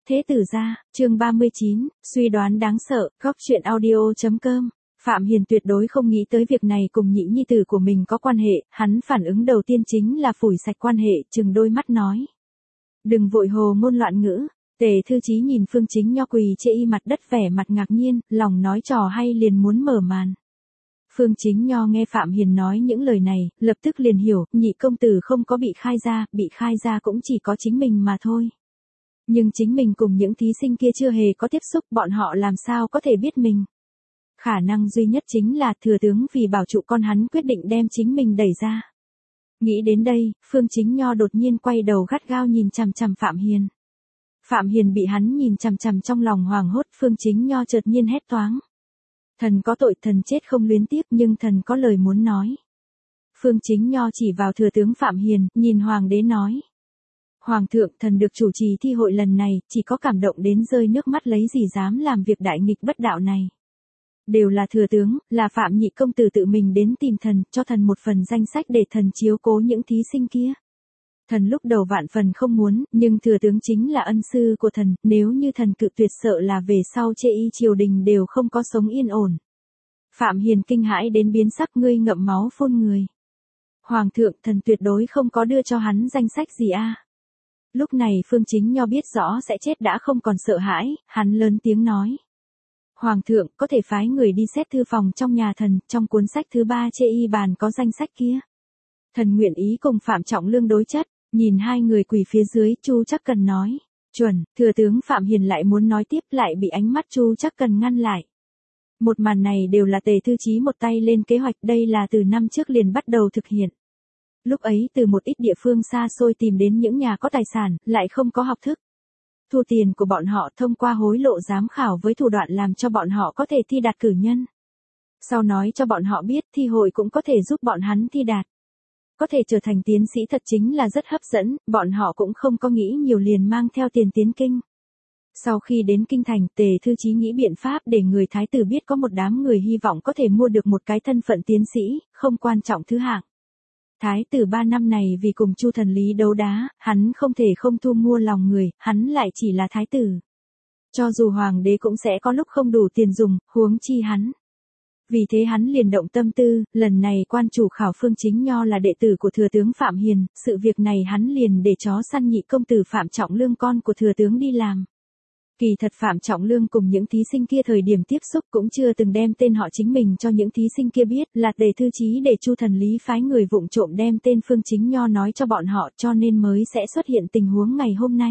Thế tử gia, chương 39, suy đoán đáng sợ, góc truyện audio.com. Phạm Hiền tuyệt đối không nghĩ tới việc này cùng nhị nhi tử của mình có quan hệ, hắn phản ứng đầu tiên chính là phủi sạch quan hệ, trừng đôi mắt nói. Đừng vội hồ ngôn loạn ngữ. Tề Thư Chí nhìn Phương Chính Nho quỳ chê y mặt đất vẻ mặt ngạc nhiên, lòng nói trò hay liền muốn mở màn. Phương Chính Nho nghe Phạm Hiền nói những lời này, lập tức liền hiểu, nhị công tử không có bị khai ra cũng chỉ có chính mình mà thôi. Nhưng chính mình cùng những thí sinh kia chưa hề có tiếp xúc, bọn họ làm sao có thể biết mình. Khả năng duy nhất chính là thừa tướng vì bảo trụ con hắn quyết định đem chính mình đẩy ra. Nghĩ đến đây, Phương Chính Nho đột nhiên quay đầu gắt gao nhìn chằm chằm Phạm Hiền. Phạm Hiền bị hắn nhìn chằm chằm trong lòng hoảng hốt, Phương Chính Nho chợt nhiên hét toáng. Thần có tội, thần chết không luyến tiếc, nhưng thần có lời muốn nói. Phương Chính Nho chỉ vào thừa tướng Phạm Hiền, nhìn hoàng đế nói. Hoàng thượng, thần được chủ trì thi hội lần này, chỉ có cảm động đến rơi nước mắt, lấy gì dám làm việc đại nghịch bất đạo này. Đều là thừa tướng, là Phạm nhị công tử tự mình đến tìm thần, cho thần một phần danh sách để thần chiếu cố những thí sinh kia. Thần lúc đầu vạn phần không muốn, nhưng thừa tướng chính là ân sư của thần, nếu như thần cự tuyệt sợ là về sau chê y triều đình đều không có sống yên ổn. Phạm Hiền kinh hãi đến biến sắc, ngươi ngậm máu phun người. Hoàng thượng, thần tuyệt đối không có đưa cho hắn danh sách gì a. Lúc này Phương Chính Nho biết rõ sẽ chết đã không còn sợ hãi, hắn lớn tiếng nói. Hoàng thượng, có thể phái người đi xét thư phòng trong nhà thần, trong cuốn sách thứ 3 chê y bàn có danh sách kia. Thần nguyện ý cùng Phạm Trọng Lương đối chất. Nhìn hai người quỳ phía dưới, Chu Trắc Cần nói. Chuẩn, thừa tướng Phạm Hiền lại muốn nói tiếp, lại bị ánh mắt Chu Trắc Cần ngăn lại. Một màn này đều là Tề Thư Chí một tay lên kế hoạch, đây là từ năm trước liền bắt đầu thực hiện. Lúc ấy từ một ít địa phương xa xôi tìm đến những nhà có tài sản, lại không có học thức. Thu tiền của bọn họ thông qua hối lộ giám khảo với thủ đoạn làm cho bọn họ có thể thi đạt cử nhân. Sau nói cho bọn họ biết thi hội cũng có thể giúp bọn hắn thi đạt. Có thể trở thành tiến sĩ thật chính là rất hấp dẫn, bọn họ cũng không có nghĩ nhiều liền mang theo tiền tiến kinh. Sau khi đến kinh thành, Tề Thư Chí nghĩ biện pháp để người thái tử biết có một đám người hy vọng có thể mua được một cái thân phận tiến sĩ, không quan trọng thứ hạng. Thái tử 3 năm này vì cùng Chu Thần Lý đấu đá, hắn không thể không thu mua lòng người, hắn lại chỉ là thái tử. Cho dù hoàng đế cũng sẽ có lúc không đủ tiền dùng, huống chi hắn. Vì thế hắn liền động tâm tư, lần này quan chủ khảo Phương Chính Nho là đệ tử của thừa tướng Phạm Hiền, sự việc này hắn liền để chó săn nhị công tử Phạm Trọng Lương con của thừa tướng đi làm. Kỳ thật Phạm Trọng Lương cùng những thí sinh kia thời điểm tiếp xúc cũng chưa từng đem tên họ chính mình cho những thí sinh kia biết, là Tề Thư Chí để Chu Thần Lý phái người vụng trộm đem tên Phương Chính Nho nói cho bọn họ, cho nên mới sẽ xuất hiện tình huống ngày hôm nay.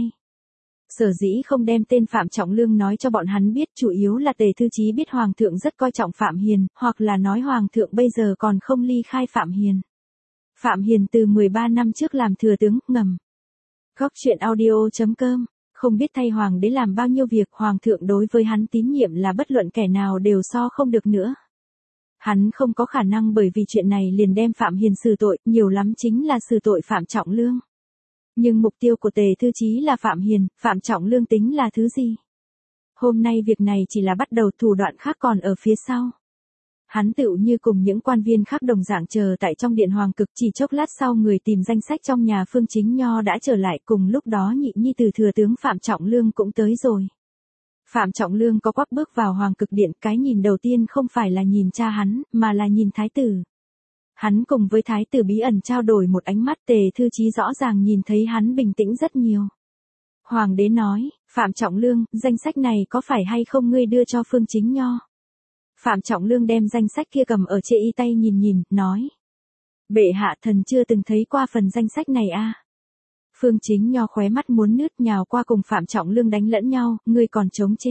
Sở dĩ không đem tên Phạm Trọng Lương nói cho bọn hắn biết, chủ yếu là Tề Thư Chí biết Hoàng thượng rất coi trọng Phạm Hiền, hoặc là nói Hoàng thượng bây giờ còn không ly khai Phạm Hiền. Phạm Hiền từ 13 năm trước làm thừa tướng, ngầm. Góc truyện audio.com, không biết thay Hoàng đế làm bao nhiêu việc, Hoàng thượng đối với hắn tín nhiệm là bất luận kẻ nào đều so không được nữa. Hắn không có khả năng bởi vì chuyện này liền đem Phạm Hiền xử tội, nhiều lắm chính là xử tội Phạm Trọng Lương. Nhưng mục tiêu của Tề Thư Chí là Phạm Hiền, Phạm Trọng Lương tính là thứ gì? Hôm nay việc này chỉ là bắt đầu, thủ đoạn khác còn ở phía sau. Hắn tựu như cùng những quan viên khác đồng dạng chờ tại trong điện hoàng cực, chỉ chốc lát sau người tìm danh sách trong nhà Phương Chính Nho đã trở lại, cùng lúc đó nhị nhi từ thừa tướng Phạm Trọng Lương cũng tới rồi. Phạm Trọng Lương có quắp bước vào hoàng cực điện, cái nhìn đầu tiên không phải là nhìn cha hắn, mà là nhìn thái tử. Hắn cùng với thái tử bí ẩn trao đổi một ánh mắt, Tề Thư Chí rõ ràng nhìn thấy hắn bình tĩnh rất nhiều. Hoàng đế nói, Phạm Trọng Lương, danh sách này có phải hay không ngươi đưa cho Phương Chính Nho? Phạm Trọng Lương đem danh sách kia cầm ở trên y tay nhìn, nói. Bệ hạ, thần chưa từng thấy qua phần danh sách này a. Phương Chính Nho khóe mắt muốn nứt, nhào qua cùng Phạm Trọng Lương đánh lẫn nhau, ngươi còn chống chế.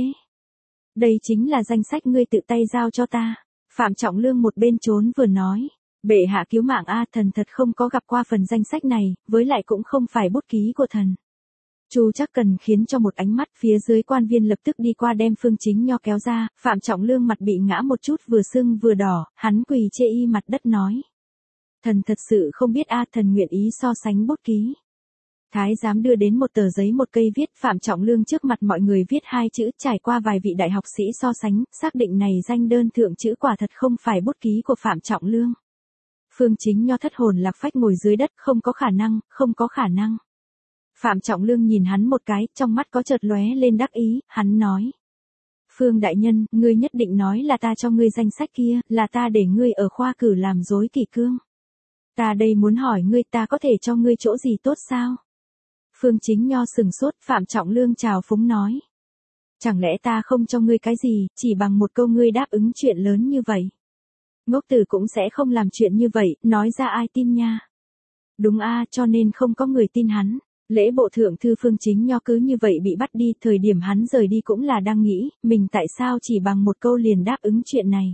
Đây chính là danh sách ngươi tự tay giao cho ta. Phạm Trọng Lương một bên trốn vừa nói. Bệ hạ cứu mạng a, thần thật không có gặp qua phần danh sách này, với lại cũng không phải bút ký của thần. Chu Trắc Cần khiến cho một ánh mắt, phía dưới quan viên lập tức đi qua đem Phương Chính Nho kéo ra, Phạm Trọng Lương mặt bị ngã một chút, vừa sưng vừa đỏ, hắn quỳ chê y mặt đất nói. Thần thật sự không biết a, thần nguyện ý so sánh bút ký. Thái giám đưa đến một tờ giấy một cây viết, Phạm Trọng Lương trước mặt mọi người viết 2 chữ, trải qua vài vị đại học sĩ so sánh, xác định này danh đơn thượng chữ quả thật không phải bút ký của Phạm Trọng Lương. Phương Chính Nho thất hồn lạc phách ngồi dưới đất, không có khả năng. Phạm Trọng Lương nhìn hắn một cái, trong mắt có chợt lóe lên đắc ý, hắn nói. Phương đại nhân, ngươi nhất định nói là ta cho ngươi danh sách kia, là ta để ngươi ở khoa cử làm rối kỷ cương. Ta đây muốn hỏi ngươi, ta có thể cho ngươi chỗ gì tốt sao? Phương Chính Nho sừng sốt, Phạm Trọng Lương chào phúng nói. Chẳng lẽ ta không cho ngươi cái gì, chỉ bằng một câu ngươi đáp ứng chuyện lớn như vậy? Ngốc tử cũng sẽ không làm chuyện như vậy, nói ra ai tin nha. Đúng a, cho nên không có người tin hắn. Lễ bộ thượng thư Phương Chính Nho cứ như vậy bị bắt đi, thời điểm hắn rời đi cũng là đang nghĩ, mình tại sao chỉ bằng một câu liền đáp ứng chuyện này.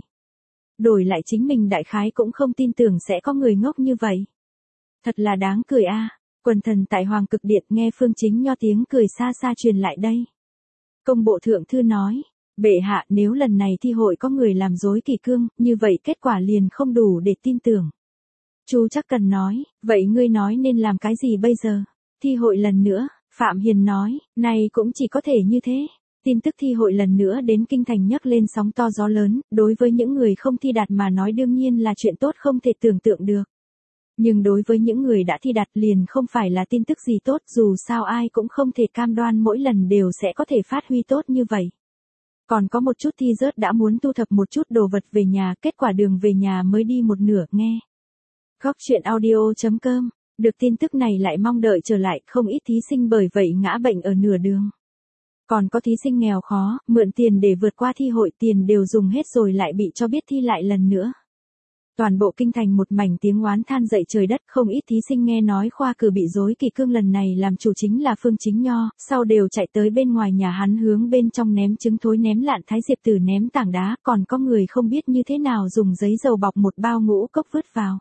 Đổi lại chính mình đại khái cũng không tin tưởng sẽ có người ngốc như vậy. Thật là đáng cười a. Quần thần tại Hoàng Cực Điện nghe Phương Chính Nho tiếng cười xa xa truyền lại đây. Công bộ thượng thư nói, bệ hạ nếu lần này thi hội có người làm rối kỷ cương, như vậy kết quả liền không đủ để tin tưởng. Chu Trắc Cần nói, vậy ngươi nói nên làm cái gì bây giờ? Thi hội lần nữa, Phạm Hiền nói, này cũng chỉ có thể như thế. Tin tức thi hội lần nữa đến kinh thành nhấc lên sóng to gió lớn, đối với những người không thi đạt mà nói đương nhiên là chuyện tốt không thể tưởng tượng được. Nhưng đối với những người đã thi đạt liền không phải là tin tức gì tốt, dù sao ai cũng không thể cam đoan mỗi lần đều sẽ có thể phát huy tốt như vậy. Còn có một chút thi rớt đã muốn thu thập một chút đồ vật về nhà, kết quả đường về nhà mới đi một nửa, nghe. Góc truyện audio.com, được tin tức này lại mong đợi trở lại, không ít thí sinh bởi vậy ngã bệnh ở nửa đường. Còn có thí sinh nghèo khó, mượn tiền để vượt qua thi hội, tiền đều dùng hết rồi lại bị cho biết thi lại lần nữa. Toàn bộ kinh thành một mảnh tiếng oán than dậy trời đất, không ít thí sinh nghe nói khoa cử bị rối kỷ cương lần này làm chủ chính là Phương Chính Nho, sau đều chạy tới bên ngoài nhà hắn hướng bên trong ném trứng thối, ném lạn thái diệp tử, ném tảng đá, còn có người không biết như thế nào dùng giấy dầu bọc một bao ngũ cốc vứt vào.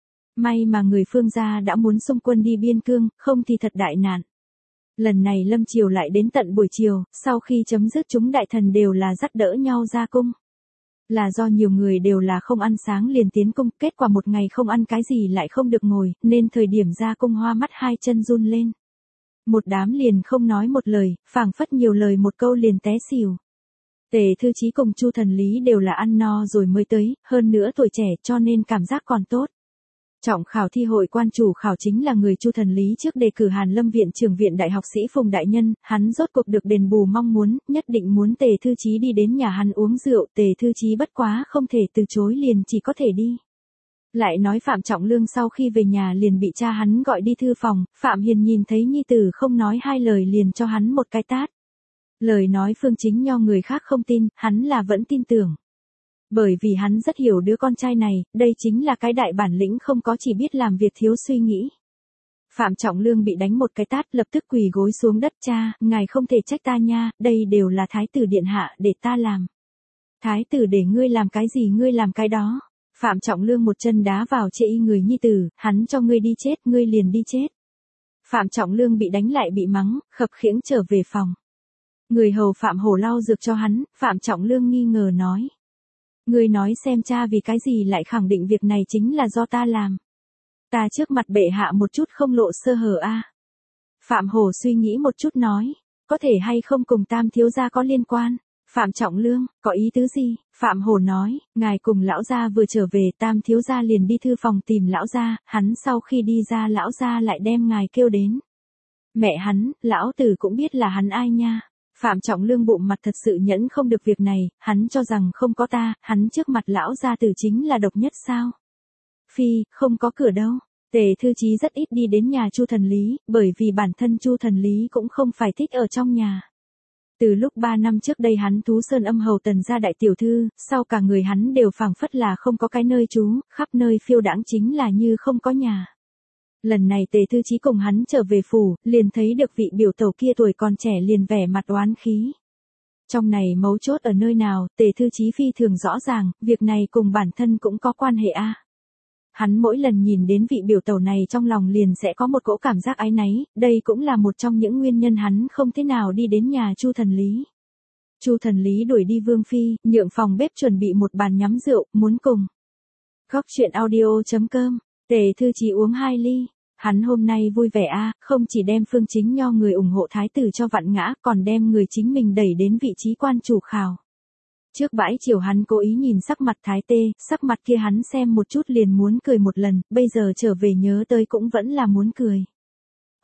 May mà người Phương gia đã muốn xung quân đi biên cương, không thì thật đại nạn. Lần này lâm triều lại đến tận buổi chiều, sau khi chấm dứt chúng đại thần đều là dắt đỡ nhau ra cung. Là do nhiều người đều là không ăn sáng liền tiến cung, kết quả một ngày không ăn cái gì lại không được ngồi, nên thời điểm ra cung hoa mắt hai chân run lên. Một đám liền không nói một lời, phảng phất nhiều lời một câu liền té xỉu. Tề Thư Chí cùng Chu Thần Lý đều là ăn no rồi mới tới, hơn nữa tuổi trẻ cho nên cảm giác còn tốt. Trọng khảo thi hội quan chủ khảo chính là người Chu Thần Lý trước đề cử Hàn Lâm viện trưởng viện đại học sĩ Phùng Đại Nhân, hắn rốt cuộc được đền bù mong muốn, nhất định muốn Tề Thư Chí đi đến nhà hắn uống rượu, Tề Thư Chí bất quá không thể từ chối liền chỉ có thể đi. Lại nói Phạm Trọng Lương sau khi về nhà liền bị cha hắn gọi đi thư phòng, Phạm Hiền nhìn thấy nhi tử không nói hai lời liền cho hắn một cái tát. Lời nói Phương Chính Nho người khác không tin, hắn là vẫn tin tưởng. Bởi vì hắn rất hiểu đứa con trai này, đây chính là cái đại bản lĩnh không có, chỉ biết làm việc thiếu suy nghĩ. Phạm Trọng Lương bị đánh một cái tát lập tức quỳ gối xuống đất, cha, ngài không thể trách ta nha, đây đều là thái tử điện hạ để ta làm. Thái tử để ngươi làm cái gì ngươi làm cái đó. Phạm Trọng Lương một chân đá vào chệ y người nhi tử, hắn cho ngươi đi chết ngươi liền đi chết. Phạm Trọng Lương bị đánh lại bị mắng, khập khiễng trở về phòng. Người hầu Phạm Hổ lau dược cho hắn, Phạm Trọng Lương nghi ngờ nói. Ngươi nói xem cha vì cái gì lại khẳng định việc này chính là do ta làm. Ta trước mặt bệ hạ một chút không lộ sơ hở a. Phạm Hổ suy nghĩ một chút nói, có thể hay không cùng Tam thiếu gia có liên quan. Phạm Trọng Lương, có ý tứ gì? Phạm Hổ nói, ngài cùng lão gia vừa trở về, Tam thiếu gia liền đi thư phòng tìm lão gia, hắn sau khi đi ra lão gia lại đem ngài kêu đến. Mẹ hắn, lão tử cũng biết là hắn ai nha. Phạm Trọng Lương bụng mặt thật sự nhẫn không được việc này, hắn cho rằng không có ta, hắn trước mặt lão gia tử chính là độc nhất sao? Phi, không có cửa đâu. Tề Thư Chí rất ít đi đến nhà Chu Thần Lý, bởi vì bản thân Chu Thần Lý cũng không phải thích ở trong nhà. Từ lúc 3 năm trước đây hắn Tú Sơn âm hầu Tần gia đại tiểu thư, sau cả người hắn đều phảng phất là không có cái nơi trú, khắp nơi phiêu đãng chính là như không có nhà. Lần này Tề Thư Chí cùng hắn trở về phủ, liền thấy được vị biểu tẩu kia tuổi còn trẻ liền vẻ mặt oán khí. Trong này mấu chốt ở nơi nào, Tề Thư Chí phi thường rõ ràng, việc này cùng bản thân cũng có quan hệ a. Hắn mỗi lần nhìn đến vị biểu tẩu này trong lòng liền sẽ có một cỗ cảm giác áy náy, đây cũng là một trong những nguyên nhân hắn không thế nào đi đến nhà Chu Thần Lý. Chu Thần Lý đuổi đi Vương Phi, nhượng phòng bếp chuẩn bị một bàn nhắm rượu, muốn cùng. Góc truyện audio.com, Tề Thư Chí uống 2 ly. Hắn hôm nay vui vẻ a, không chỉ đem Phương Chính Nho người ủng hộ thái tử cho vặn ngã, còn đem người chính mình đẩy đến vị trí quan chủ khảo. Trước bãi chiều hắn cố ý nhìn sắc mặt thái tê, sắc mặt kia hắn xem một chút liền muốn cười một lần, bây giờ trở về nhớ tới cũng vẫn là muốn cười.